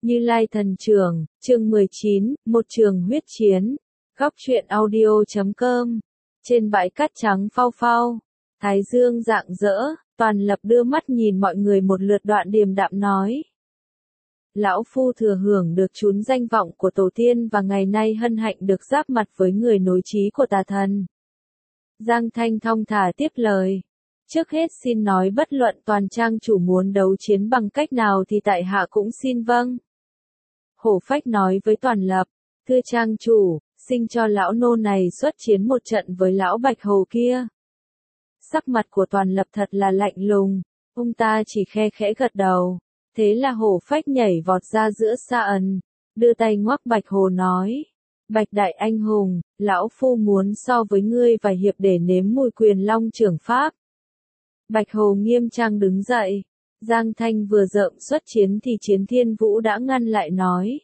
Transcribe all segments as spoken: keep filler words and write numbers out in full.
Như Lai Thần Trường, chương mười chín, một trường huyết chiến. Góc truyện audio chấm com. Trên bãi cát trắng phau phau, thái dương rạng rỡ, Toàn Lập đưa mắt nhìn mọi người một lượt đoạn điềm đạm nói. Lão Phu thừa hưởng được trún danh vọng của tổ tiên và ngày nay hân hạnh được giáp mặt với người nối trí của tà thần. Giang Thanh thong thả tiếp lời. Trước hết xin nói bất luận Toàn trang chủ muốn đấu chiến bằng cách nào thì tại hạ cũng xin vâng. Hổ Phách nói với Toàn Lập, thưa trang chủ, xin cho lão nô này xuất chiến một trận với lão Bạch Hồ kia. Sắc mặt của Toàn Lập thật là lạnh lùng, ông ta chỉ khe khẽ gật đầu, thế là Hổ Phách nhảy vọt ra giữa xa ẩn, đưa tay ngoắc Bạch Hồ nói, Bạch đại anh hùng, lão phu muốn so với ngươi vài hiệp để nếm mùi quyền long trưởng pháp. Bạch Hồ nghiêm trang đứng dậy. Giang Thanh vừa rợm xuất chiến thì Chiến Thiên Vũ đã ngăn lại nói.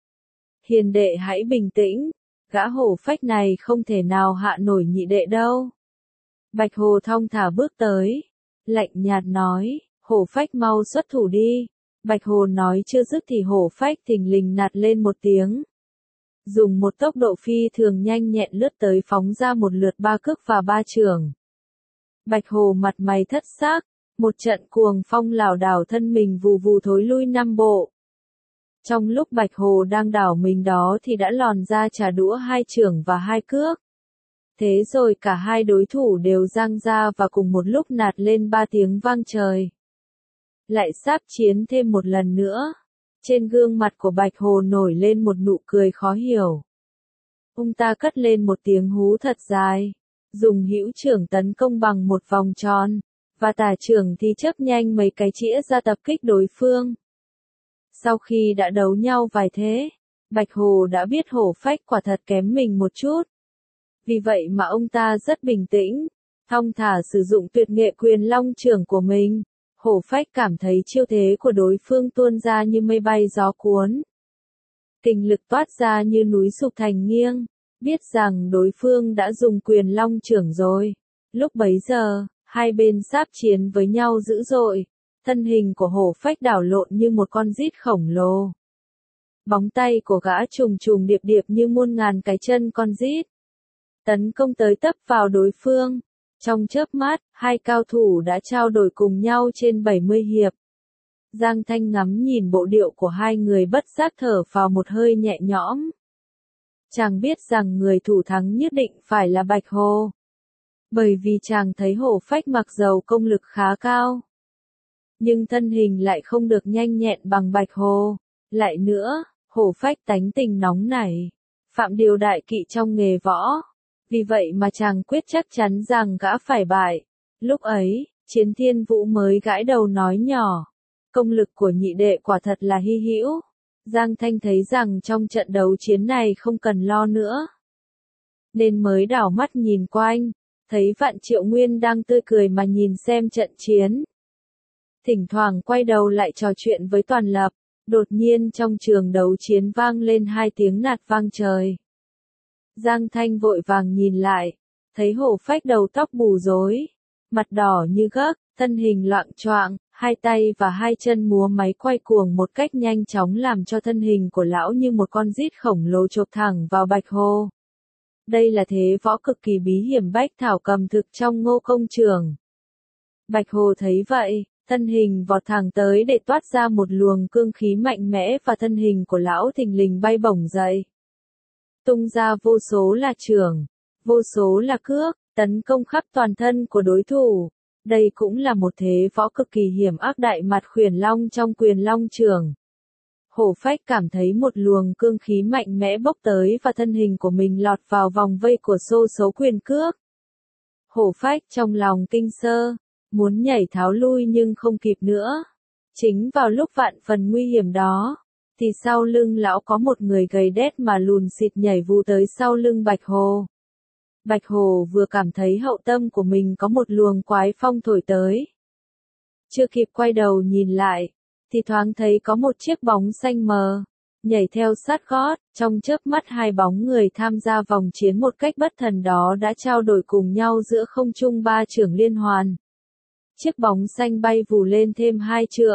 Hiền đệ hãy bình tĩnh, gã Hổ Phách này không thể nào hạ nổi nhị đệ đâu. Bạch Hồ thong thả bước tới, lạnh nhạt nói, Hổ Phách mau xuất thủ đi. Bạch Hồ nói chưa dứt thì Hổ Phách thình lình nạt lên một tiếng. Dùng một tốc độ phi thường nhanh nhẹn lướt tới phóng ra một lượt ba cước và ba chưởng. Bạch Hồ mặt mày thất xác. Một trận cuồng phong lảo đảo thân mình vù vù thối lui năm bộ. Trong lúc Bạch Hồ đang đảo mình đó thì đã lòn ra trả đũa hai chưởng và hai cước. Thế rồi cả hai đối thủ đều giang ra và cùng một lúc nạt lên ba tiếng vang trời. Lại sáp chiến thêm một lần nữa. Trên gương mặt của Bạch Hồ nổi lên một nụ cười khó hiểu. Ông ta cất lên một tiếng hú thật dài. Dùng hữu chưởng tấn công bằng một vòng tròn. Và tả trưởng thì chớp nhanh mấy cái chĩa ra tập kích đối phương. Sau khi đã đấu nhau vài thế, Bạch Hồ đã biết Hổ Phách quả thật kém mình một chút. Vì vậy mà ông ta rất bình tĩnh, thong thả sử dụng tuyệt nghệ quyền long chưởng của mình. Hổ Phách cảm thấy chiêu thế của đối phương tuôn ra như mây bay gió cuốn. Kình lực toát ra như núi sụp thành nghiêng, biết rằng đối phương đã dùng quyền long chưởng rồi. Lúc bấy giờ, hai bên sáp chiến với nhau dữ dội, thân hình của Hổ Phách đảo lộn như một con rít khổng lồ. Bóng tay của gã trùng trùng điệp điệp như muôn ngàn cái chân con rít. Tấn công tới tấp vào đối phương. Trong chớp mắt, hai cao thủ đã trao đổi cùng nhau trên bảy mươi hiệp. Giang Thanh ngắm nhìn bộ điệu của hai người bất giác thở phào một hơi nhẹ nhõm. Chàng biết rằng người thủ thắng nhất định phải là Bạch Hồ. Bởi vì chàng thấy Hổ Phách mặc dầu công lực khá cao. Nhưng thân hình lại không được nhanh nhẹn bằng Bạch Hồ. Lại nữa, Hổ Phách tánh tình nóng nảy. Phạm điều đại kỵ trong nghề võ. Vì vậy mà chàng quyết chắc chắn rằng gã phải bại. Lúc ấy, Chiến Thiên Vũ mới gãi đầu nói nhỏ. Công lực của nhị đệ quả thật là hy hữu. Giang Thanh thấy rằng trong trận đấu chiến này không cần lo nữa. Nên mới đảo mắt nhìn quanh. Thấy Vạn Triệu Nguyên đang tươi cười mà nhìn xem trận chiến. Thỉnh thoảng quay đầu lại trò chuyện với Toàn Lập. Đột nhiên trong trường đấu chiến vang lên hai tiếng nạt vang trời. Giang Thanh vội vàng nhìn lại. Thấy Hổ Phách đầu tóc bù rối. Mặt đỏ như gấc, thân hình loạng choạng, hai tay và hai chân múa máy quay cuồng một cách nhanh chóng làm cho thân hình của lão như một con rít khổng lồ chộp thẳng vào Bạch Hồ. Đây là thế võ cực kỳ bí hiểm bách thảo cầm thực trong Ngô Công Trường. Bạch Hồ thấy vậy, thân hình vọt thẳng tới để toát ra một luồng cương khí mạnh mẽ và thân hình của lão thình lình bay bổng dậy. Tung ra vô số là chưởng, vô số là cước, tấn công khắp toàn thân của đối thủ. Đây cũng là một thế võ cực kỳ hiểm ác đại mặt khuyển long trong quyền long chưởng. Hổ Phách cảm thấy một luồng cương khí mạnh mẽ bốc tới và thân hình của mình lọt vào vòng vây của xô số quyền cước. Hổ Phách trong lòng kinh sơ, muốn nhảy tháo lui nhưng không kịp nữa. Chính vào lúc vạn phần nguy hiểm đó, thì sau lưng lão có một người gầy đét mà lùn xịt nhảy vù tới sau lưng Bạch Hồ. Bạch Hồ vừa cảm thấy hậu tâm của mình có một luồng quái phong thổi tới. Chưa kịp quay đầu nhìn lại, thì thoáng thấy có một chiếc bóng xanh mờ, nhảy theo sát gót, trong chớp mắt hai bóng người tham gia vòng chiến một cách bất thần đó đã trao đổi cùng nhau giữa không trung ba chưởng liên hoàn. Chiếc bóng xanh bay vù lên thêm hai trượng,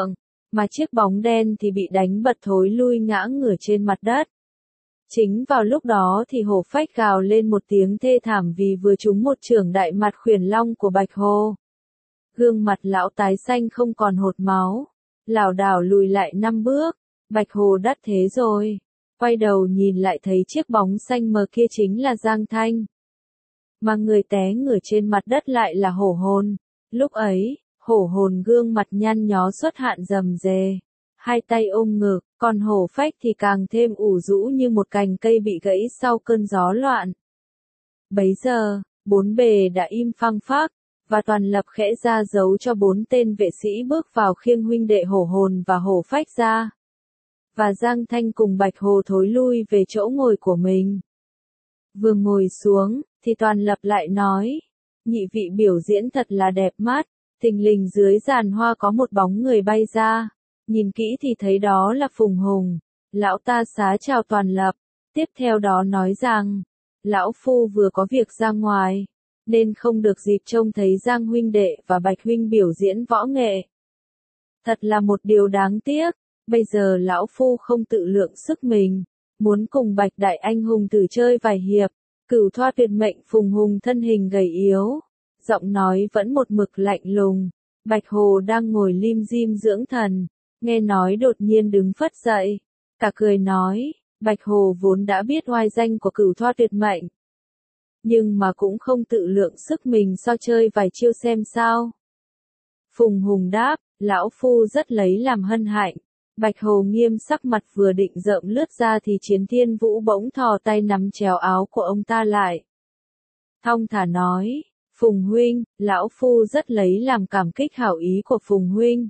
mà chiếc bóng đen thì bị đánh bật thối lui ngã ngửa trên mặt đất. Chính vào lúc đó thì hổ phách gào lên một tiếng thê thảm vì vừa trúng một chưởng đại mặt khuyển long của Bạch Hồ. Gương mặt lão tái xanh không còn hột máu, lảo đảo lùi lại năm bước. Bạch Hồ đắt thế rồi. Quay đầu nhìn lại thấy chiếc bóng xanh mờ kia chính là Giang Thanh. Mà người té ngửa trên mặt đất lại là hổ hồn. Lúc ấy, hổ hồn gương mặt nhăn nhó xuất hạn rầm rề, hai tay ôm ngực, còn hổ phách thì càng thêm ủ rũ như một cành cây bị gãy sau cơn gió loạn. Bấy giờ, bốn bề đã im phăng phắc, và Toàn Lập khẽ ra dấu cho bốn tên vệ sĩ bước vào khiêng huynh đệ hổ hồn và hổ phách ra. Và Giang Thanh cùng Bạch Hồ thối lui về chỗ ngồi của mình. Vừa ngồi xuống, thì Toàn Lập lại nói, nhị vị biểu diễn thật là đẹp mắt, thình lình dưới giàn hoa có một bóng người bay ra, nhìn kỹ thì thấy đó là Phùng Hùng. Lão ta xá chào Toàn Lập, tiếp theo đó nói rằng, lão phu vừa có việc ra ngoài, nên không được dịp trông thấy Giang huynh đệ và Bạch huynh biểu diễn võ nghệ. Thật là một điều đáng tiếc, bây giờ lão phu không tự lượng sức mình, muốn cùng Bạch đại anh hùng tử chơi vài hiệp. Cửu thoa tuyệt mệnh Phùng Hùng thân hình gầy yếu, giọng nói vẫn một mực lạnh lùng. Bạch Hồ đang ngồi lim dim dưỡng thần, nghe nói đột nhiên đứng phất dậy, cả cười nói, Bạch Hồ vốn đã biết oai danh của cửu thoa tuyệt mệnh, nhưng mà cũng không tự lượng sức mình so chơi vài chiêu xem sao. Phùng Hùng đáp, lão phu rất lấy làm hân hạnh. Bạch Hồ nghiêm sắc mặt vừa định rợm lướt ra thì Chiến Thiên Vũ bỗng thò tay nắm chéo áo của ông ta lại. Thong thả nói, Phùng huynh, lão phu rất lấy làm cảm kích hảo ý của Phùng huynh.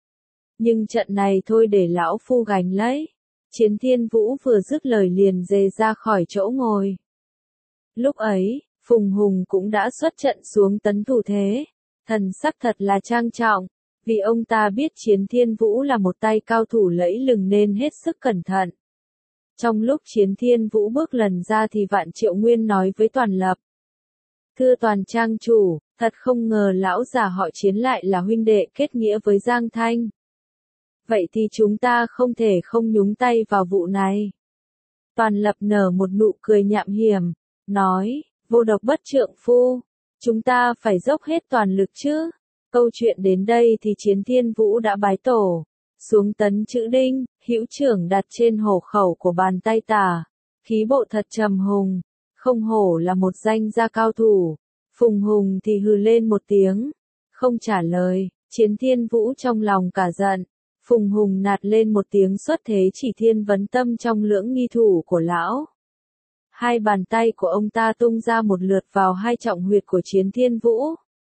Nhưng trận này thôi để lão phu gánh lấy. Chiến Thiên Vũ vừa dứt lời liền dề ra khỏi chỗ ngồi. Lúc ấy, Phùng Hùng cũng đã xuất trận xuống tấn thủ thế. Thần sắc thật là trang trọng. Vì ông ta biết Chiến Thiên Vũ là một tay cao thủ lẫy lừng nên hết sức cẩn thận. Trong lúc Chiến Thiên Vũ bước lần ra thì Vạn Triệu Nguyên nói với Toàn Lập. Thưa Toàn trang chủ, thật không ngờ lão già họ Chiến lại là huynh đệ kết nghĩa với Giang Thanh. Vậy thì chúng ta không thể không nhúng tay vào vụ này. Toàn Lập nở một nụ cười nham hiểm, nói, vô độc bất trượng phu, chúng ta phải dốc hết toàn lực chứ. Câu chuyện đến đây thì Chiến Thiên Vũ đã bái tổ, xuống tấn chữ đinh, hữu trưởng đặt trên hổ khẩu của bàn tay tả, khí bộ thật trầm hùng, không hổ là một danh gia cao thủ. Phùng Hùng thì hừ lên một tiếng, không trả lời. Chiến Thiên Vũ trong lòng cả giận, Phùng Hùng nạt lên một tiếng xuất thế chỉ thiên vấn tâm trong lưỡng nghi thủ của lão. Hai bàn tay của ông ta tung ra một lượt vào hai trọng huyệt của Chiến Thiên Vũ.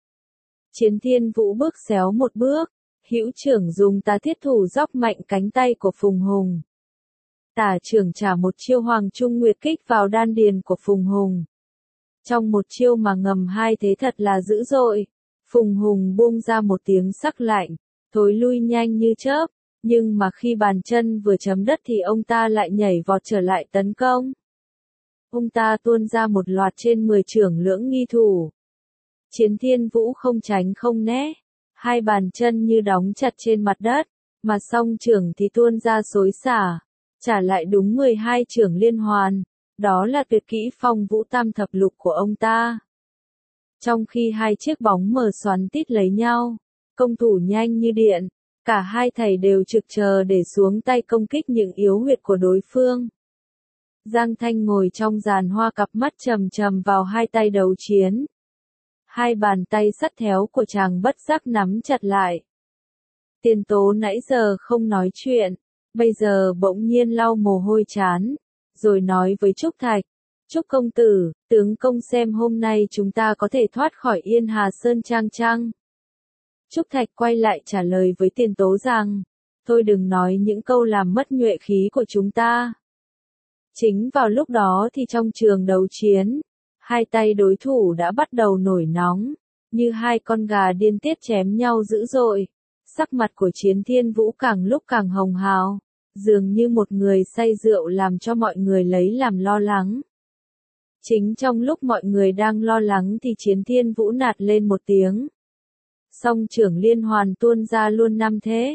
Chiến Thiên Vũ bước xéo một bước, hữu trưởng dùng tà thiết thủ dóc mạnh cánh tay của Phùng Hùng. Tả trưởng trả một chiêu Hoàng Trung Nguyệt kích vào đan điền của Phùng Hùng. Trong một chiêu mà ngầm hai thế thật là dữ dội, Phùng Hùng buông ra một tiếng sắc lạnh, thối lui nhanh như chớp, nhưng mà khi bàn chân vừa chấm đất thì ông ta lại nhảy vọt trở lại tấn công. Ông ta tuôn ra một loạt trên mười chưởng lưỡng nghi thủ. Chiến Thiên Vũ không tránh không né, hai bàn chân như đóng chặt trên mặt đất, mà song chưởng thì tuôn ra xối xả, trả lại đúng mười hai chưởng liên hoàn, đó là tuyệt kỹ Phong Vũ Tam thập lục của ông ta. Trong khi hai chiếc bóng mờ xoắn tít lấy nhau, công thủ nhanh như điện, cả hai thầy đều trực chờ để xuống tay công kích những yếu huyệt của đối phương. Giang Thanh ngồi trong giàn hoa cặp mắt trầm trầm vào hai tay đấu chiến. Hai bàn tay sắt théo của chàng bất giác nắm chặt lại. Tiền Tố nãy giờ không nói chuyện, bây giờ bỗng nhiên lau mồ hôi chán, rồi nói với Trúc Thạch, Trúc công tử, tướng công xem hôm nay chúng ta có thể thoát khỏi Yên Hà Sơn Trang chăng? Trúc Thạch quay lại trả lời với Tiền Tố rằng, thôi đừng nói những câu làm mất nhuệ khí của chúng ta. Chính vào lúc đó thì trong trường đấu chiến, hai tay đối thủ đã bắt đầu nổi nóng, như hai con gà điên tiết chém nhau dữ dội. Sắc mặt của Chiến Thiên Vũ càng lúc càng hồng hào, dường như một người say rượu làm cho mọi người lấy làm lo lắng. Chính trong lúc mọi người đang lo lắng thì Chiến Thiên Vũ nạt lên một tiếng. Song trưởng liên hoàn tuôn ra luôn năm thế.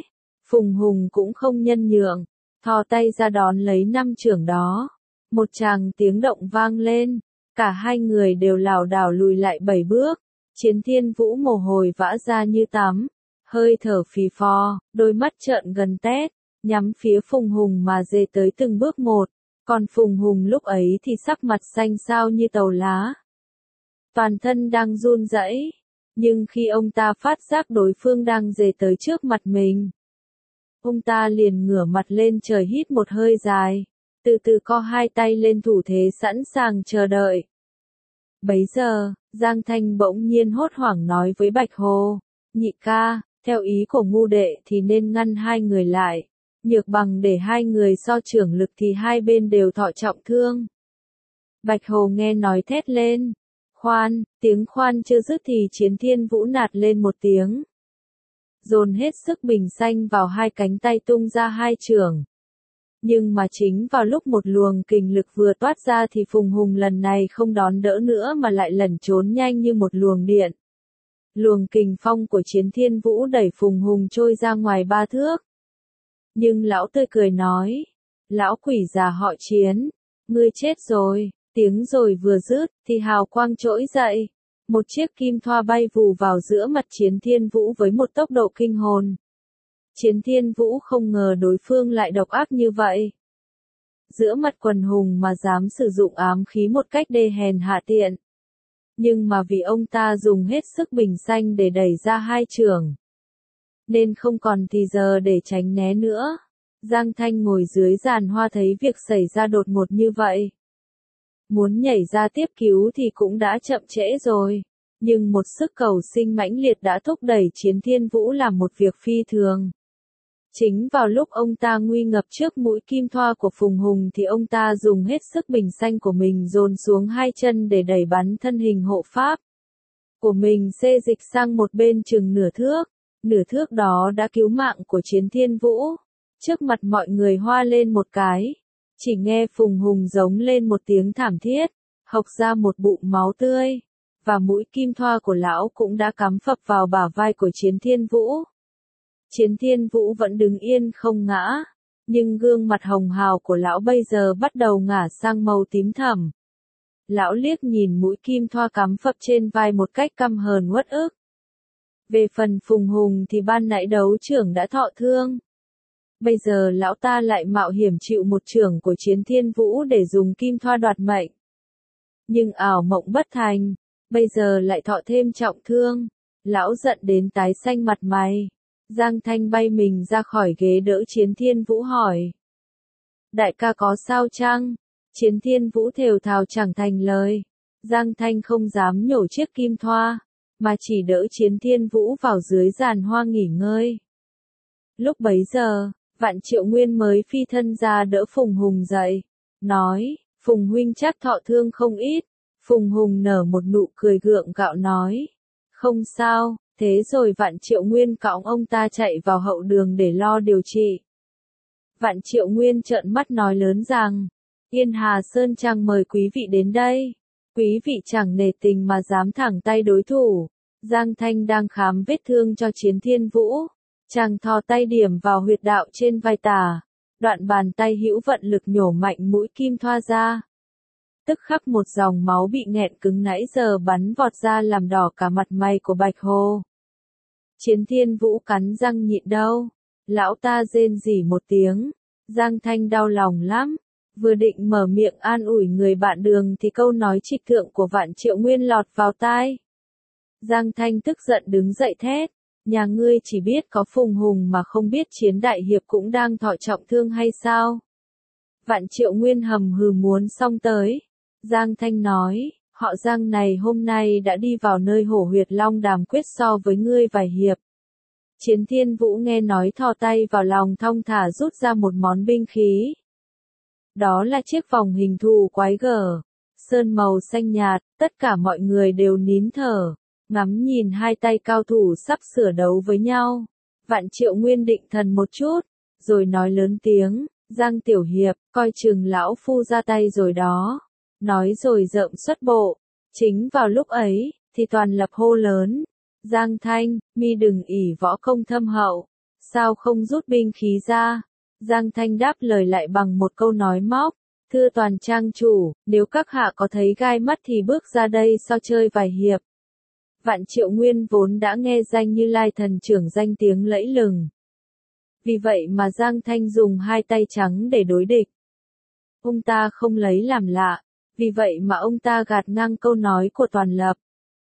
Phùng Hùng cũng không nhân nhượng, thò tay ra đón lấy năm chưởng đó. Một tràng tiếng động vang lên, cả hai người đều lảo đảo lùi lại bảy bước. Chiến Thiên Vũ mồ hôi vã ra như tắm, hơi thở phì phò, đôi mắt trợn gần tét, nhắm phía Phùng Hùng mà dê tới từng bước một. Còn Phùng Hùng lúc ấy thì sắc mặt xanh xao như tàu lá. Toàn thân đang run rẩy, nhưng khi ông ta phát giác đối phương đang dề tới trước mặt mình, ông ta liền ngửa mặt lên trời hít một hơi dài, từ từ co hai tay lên thủ thế sẵn sàng chờ đợi. Bấy giờ, Giang Thanh bỗng nhiên hốt hoảng nói với Bạch Hồ, nhị ca, theo ý của ngu đệ thì nên ngăn hai người lại, nhược bằng để hai người so trưởng lực thì hai bên đều thọ trọng thương. Bạch Hồ nghe nói thét lên, khoan, tiếng khoan chưa dứt thì Chiến Thiên Vũ nạt lên một tiếng. Dồn hết sức bình xanh vào hai cánh tay tung ra hai chưởng. Nhưng mà chính vào lúc một luồng kình lực vừa toát ra thì Phùng Hùng lần này không đón đỡ nữa mà lại lẩn trốn nhanh như một luồng điện. Luồng kình phong của Chiến Thiên Vũ đẩy Phùng Hùng trôi ra ngoài ba thước. Nhưng lão tươi cười nói, lão quỷ già họ Chiến, ngươi chết rồi. Tiếng rồi vừa dứt thì hào quang trỗi dậy. Một chiếc kim thoa bay vù vào giữa mặt Chiến Thiên Vũ với một tốc độ kinh hồn. Chiến Thiên Vũ không ngờ đối phương lại độc ác như vậy. Giữa mặt quần hùng mà dám sử dụng ám khí một cách đê hèn hạ tiện. Nhưng mà vì ông ta dùng hết sức bình xanh để đẩy ra hai chưởng, nên không còn thì giờ để tránh né nữa. Giang Thanh ngồi dưới giàn hoa thấy việc xảy ra đột ngột như vậy. Muốn nhảy ra tiếp cứu thì cũng đã chậm trễ rồi. Nhưng một sức cầu sinh mãnh liệt đã thúc đẩy Chiến Thiên Vũ làm một việc phi thường. Chính vào lúc ông ta nguy ngập trước mũi kim thoa của Phùng Hùng thì ông ta dùng hết sức bình xanh của mình dồn xuống hai chân để đẩy bắn thân hình hộ pháp của mình xê dịch sang một bên chừng nửa thước. Nửa thước đó đã cứu mạng của Chiến Thiên Vũ. Trước mặt mọi người hoa lên một cái. Chỉ nghe Phùng Hùng giống lên một tiếng thảm thiết, hộc ra một bụng máu tươi, và mũi kim thoa của lão cũng đã cắm phập vào bả vai của Chiến Thiên Vũ. Chiến Thiên Vũ vẫn đứng yên không ngã, nhưng gương mặt hồng hào của lão bây giờ bắt đầu ngả sang màu tím thẫm. Lão liếc nhìn mũi kim thoa cắm phập trên vai một cách căm hờn uất ức. Về phần Phùng Hùng thì ban nãy đấu trưởng đã thọ thương. Bây giờ lão ta lại mạo hiểm chịu một chưởng của Chiến Thiên Vũ để dùng kim thoa đoạt mệnh. Nhưng ảo mộng bất thành, bây giờ lại thọ thêm trọng thương. Lão giận đến tái xanh mặt mày. Giang Thanh bay mình ra khỏi ghế đỡ Chiến Thiên Vũ hỏi. Đại ca có sao chăng? Chiến Thiên Vũ thều thào chẳng thành lời. Giang Thanh không dám nhổ chiếc kim thoa, mà chỉ đỡ Chiến Thiên Vũ vào dưới giàn hoa nghỉ ngơi. Lúc bấy giờ, Vạn Triệu Nguyên mới phi thân ra đỡ Phùng Hùng dậy, nói, Phùng huynh chắc thọ thương không ít. Phùng Hùng nở một nụ cười gượng gạo nói, không sao. Thế rồi Vạn Triệu Nguyên cõng ông ta chạy vào hậu đường để lo điều trị. Vạn Triệu Nguyên trợn mắt nói lớn rằng, Yên Hà Sơn chàng mời quý vị đến đây. Quý vị chẳng nể tình mà dám thẳng tay đối thủ. Giang Thanh đang khám vết thương cho Chiến Thiên Vũ. Chàng thò tay điểm vào huyệt đạo trên vai tả. Đoạn bàn tay hữu vận lực nhổ mạnh mũi kim thoa ra. Tức khắc một dòng máu bị nghẹn cứng nãy giờ bắn vọt ra làm đỏ cả mặt mày của Bạch Hồ. Chiến Thiên Vũ cắn răng nhịn đau. Lão ta rên rỉ một tiếng. Giang Thanh đau lòng lắm. Vừa định mở miệng an ủi người bạn đường thì câu nói trịch thượng của Vạn Triệu Nguyên lọt vào tai. Giang Thanh tức giận đứng dậy thét. Nhà ngươi chỉ biết có Phùng Hùng mà không biết Chiến Đại Hiệp cũng đang thọ trọng thương hay sao? Vạn Triệu Nguyên hầm hừ muốn xong tới. Giang Thanh nói, họ Giang này hôm nay đã đi vào nơi hổ huyệt long đàm quyết so với ngươi vài hiệp. Chiến Thiên Vũ nghe nói thò tay vào lòng thong thả rút ra một món binh khí. Đó là chiếc vòng hình thù quái gở, sơn màu xanh nhạt, tất cả mọi người đều nín thở, ngắm nhìn hai tay cao thủ sắp sửa đấu với nhau. Vạn Triệu Nguyên định thần một chút, rồi nói lớn tiếng, Giang Tiểu Hiệp, coi chừng lão phu ra tay rồi đó. Nói rồi rợm xuất bộ. Chính vào lúc ấy, thì Toàn Lập hô lớn. Giang Thanh, mi đừng ỷ võ công thâm hậu. sao không rút binh khí ra? Giang Thanh đáp lời lại bằng một câu nói móc. Thưa Toàn trang chủ, nếu các hạ có thấy gai mắt thì bước ra đây so chơi vài hiệp. Vạn Triệu Nguyên vốn đã nghe danh Như Lai thần trưởng danh tiếng lẫy lừng. Vì vậy mà Giang Thanh dùng hai tay trắng để đối địch. Ông ta không lấy làm lạ, vì vậy mà ông ta gạt ngang câu nói của Toàn Lập.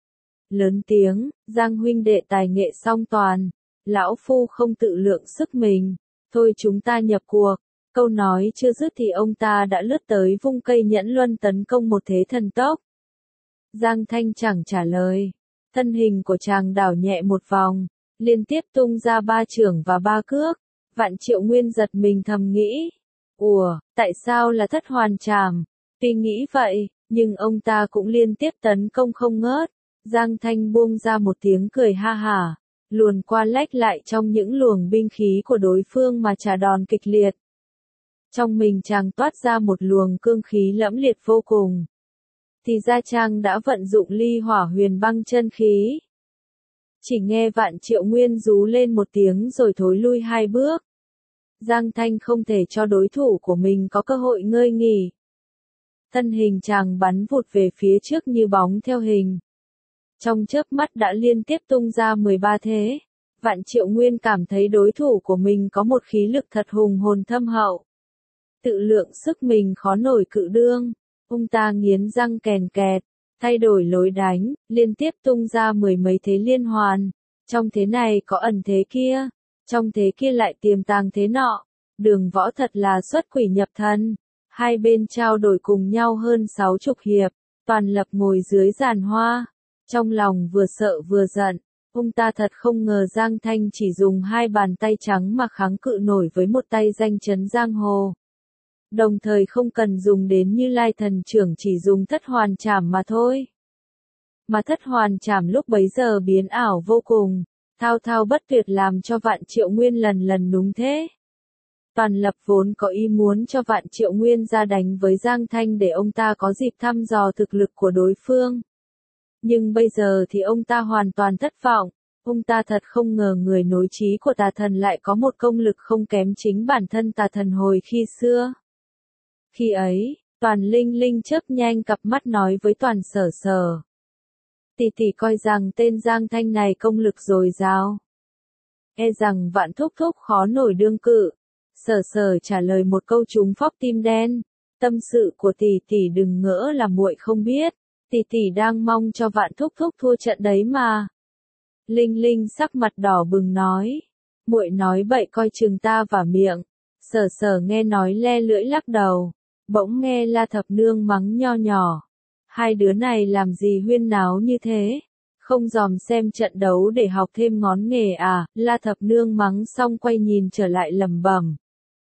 Lớn tiếng, Giang huynh đệ tài nghệ song toàn, lão phu không tự lượng sức mình, thôi chúng ta nhập cuộc. Câu nói chưa dứt thì ông ta đã lướt tới vung cây nhẫn luân tấn công một thế thần tốc. Giang Thanh chẳng trả lời, thân hình của chàng đảo nhẹ một vòng, liên tiếp tung ra ba chưởng và ba cước. Vạn Triệu Nguyên giật mình thầm nghĩ, ủa, tại sao là thất hoàn trảm? Tuy nghĩ vậy, nhưng ông ta cũng liên tiếp tấn công không ngớt. Giang Thanh buông ra một tiếng cười ha hả, luồn qua lách lại trong những luồng binh khí của đối phương mà trả đòn kịch liệt. Trong mình chàng toát ra một luồng cương khí lẫm liệt vô cùng. Thì ra chàng đã vận dụng ly hỏa huyền băng chân khí. Chỉ nghe Vạn Triệu Nguyên rú lên một tiếng rồi thối lui hai bước. Giang Thanh không thể cho đối thủ của mình có cơ hội ngơi nghỉ. Thân hình chàng bắn vụt về phía trước như bóng theo hình. Trong chớp mắt đã liên tiếp tung ra mười ba thế. Vạn Triệu Nguyên cảm thấy đối thủ của mình có một khí lực thật hùng hồn thâm hậu. Tự lượng sức mình khó nổi cự đương. Ông ta nghiến răng kèn kẹt, thay đổi lối đánh, liên tiếp tung ra mười mấy thế liên hoàn. Trong thế này có ẩn thế kia, trong thế kia lại tiềm tàng thế nọ. Đường võ thật là xuất quỷ nhập thần. Hai bên trao đổi cùng nhau hơn sáu chục hiệp. Toàn Lập ngồi dưới giàn hoa, trong lòng vừa sợ vừa giận. Ông ta thật không ngờ Giang Thanh chỉ dùng hai bàn tay trắng mà kháng cự nổi với một tay danh chấn giang hồ. Đồng thời không cần dùng đến Như Lai thần trưởng, chỉ dùng thất hoàn trảm mà thôi. Mà thất hoàn trảm lúc bấy giờ biến ảo vô cùng, thao thao bất tuyệt làm cho Vạn Triệu Nguyên lần lần núng thế. Toàn Lập vốn có ý muốn cho Vạn Triệu Nguyên ra đánh với Giang Thanh để ông ta có dịp thăm dò thực lực của đối phương. Nhưng bây giờ thì ông ta hoàn toàn thất vọng. Ông ta thật không ngờ người nối trí của tà thần lại có một công lực không kém chính bản thân tà thần hồi khi xưa. Khi ấy, Toàn Linh Linh chớp nhanh cặp mắt nói với Toàn Sở Sở. Tỷ tỷ coi rằng tên Giang Thanh này công lực dồi dào. E rằng Vạn thúc thúc khó nổi đương cự. Sở Sở trả lời một câu trúng phóc tim đen. Tâm sự của tỷ tỷ đừng ngỡ là muội không biết. Tỷ tỷ đang mong cho Vạn thúc thúc thua trận đấy mà. Linh Linh sắc mặt đỏ bừng nói. Muội nói bậy coi chừng ta vả miệng. Sở Sở nghe nói le lưỡi lắc đầu. Bỗng nghe La Thập Nương mắng nho nhỏ. Hai đứa này làm gì huyên náo như thế? Không dòm xem trận đấu để học thêm ngón nghề à? La Thập Nương mắng xong quay nhìn trở lại lẩm bẩm.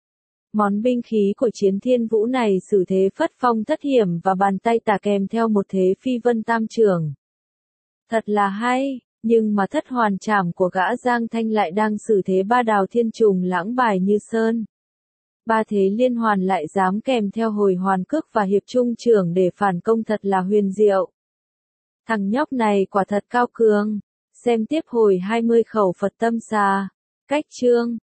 Món binh khí của Chiến Thiên Vũ này xử thế phất phong thất hiểm và bàn tay tả kèm theo một thế phi vân tam trưởng. Thật là hay, nhưng mà thất hoàn trảm của gã Giang Thanh lại đang xử thế ba đào thiên trùng lãng bài như sơn. Ba thế liên hoàn lại dám kèm theo hồi hoàn cước và hiệp trung trưởng để phản công, thật là huyền diệu. Thằng nhóc này quả thật cao cường. Xem tiếp hồi hai mươi khẩu Phật tâm xà. Cách chương